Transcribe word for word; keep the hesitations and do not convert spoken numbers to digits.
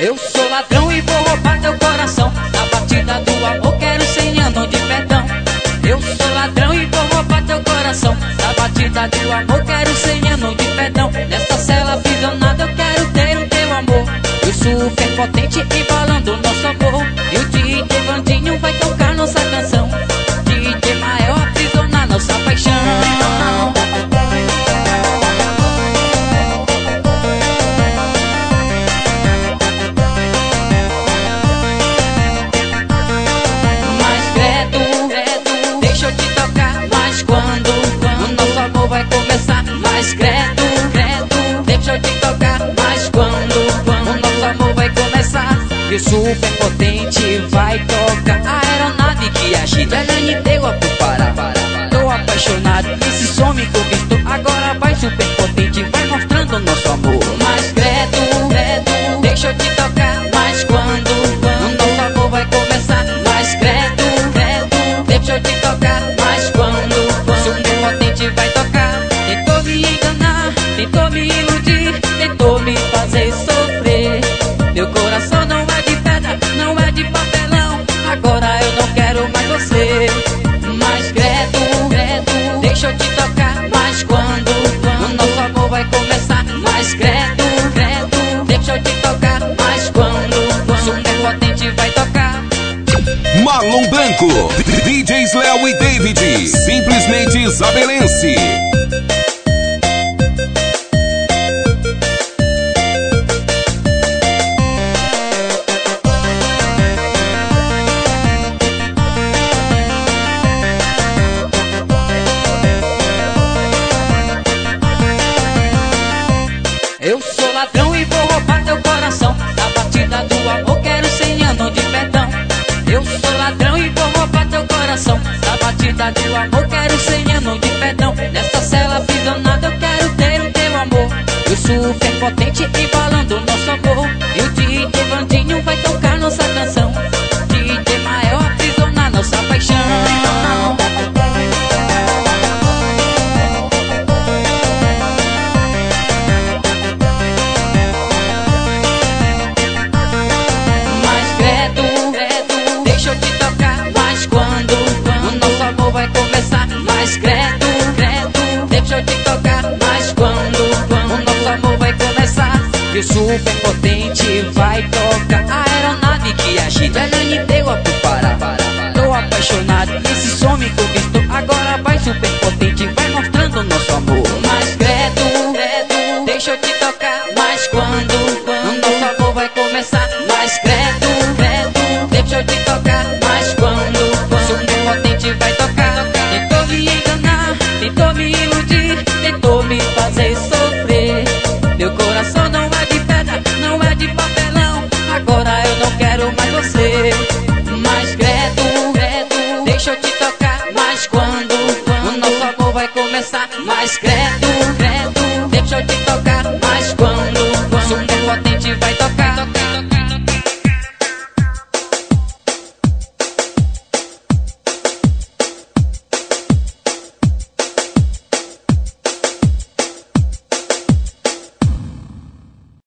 Eu sou ladrão e vou roubar teu coração. Na batida do amor quero cem anos de perdão. Eu sou ladrão e vou roubar teu coração. Na batida do amor quero cem anos de perdão. Nessa cela aprisionada eu quero ter o teu amor. Eu super potente embalando nosso amor. E o D J Vandinho vai tocar nossa canção. D J Mael aprisionar nossa paixão. Vai começar, mas credo, credo, deixa eu te tocar, mas quando, quando o nosso amor vai começar, e o super potente vai tocar a aeronave que agita, ela me deu a parar, tô apaixonado, esse som me conquistou, agora vai super potente, vai mostrando o nosso amor, mas credo, credo, deixa eu te tocar, mas quando, quando o nosso amor vai começar, mas credo, credo, deixa eu te tocar, mas quando, quando o super potente vai tocar. Tentou me enganar, tentou me iludir, tentou me fazer sofrer. Meu coração não é de pedra, não é de papelão. Agora eu não quero mais você. Mas credo, credo, deixa eu te tocar. Mas quando, quando o nosso amor vai começar. Mas credo, credo, deixa eu te tocar. Mas quando, quando o super potente vai tocar. Marlon Branco, D Js Léo e David, simplesmente isabelense. Eu sou ladrão e vou roubar teu coração. Na batida do amor quero cem anos de perdão. Eu sou ladrão e vou roubar teu coração. Na batida do amor quero cem anos de perdão. Nessa cela aprisionada eu quero ter o teu amor. Eu super potente embalando nosso amor. E o D J Vandinho vai tocar nossa canção. D J Mael aprisionar nossa paixão. Vai começar, mas credo, credo, deixa eu te tocar, mas quando, quando o nosso amor vai começar, e o super potente vai tocar.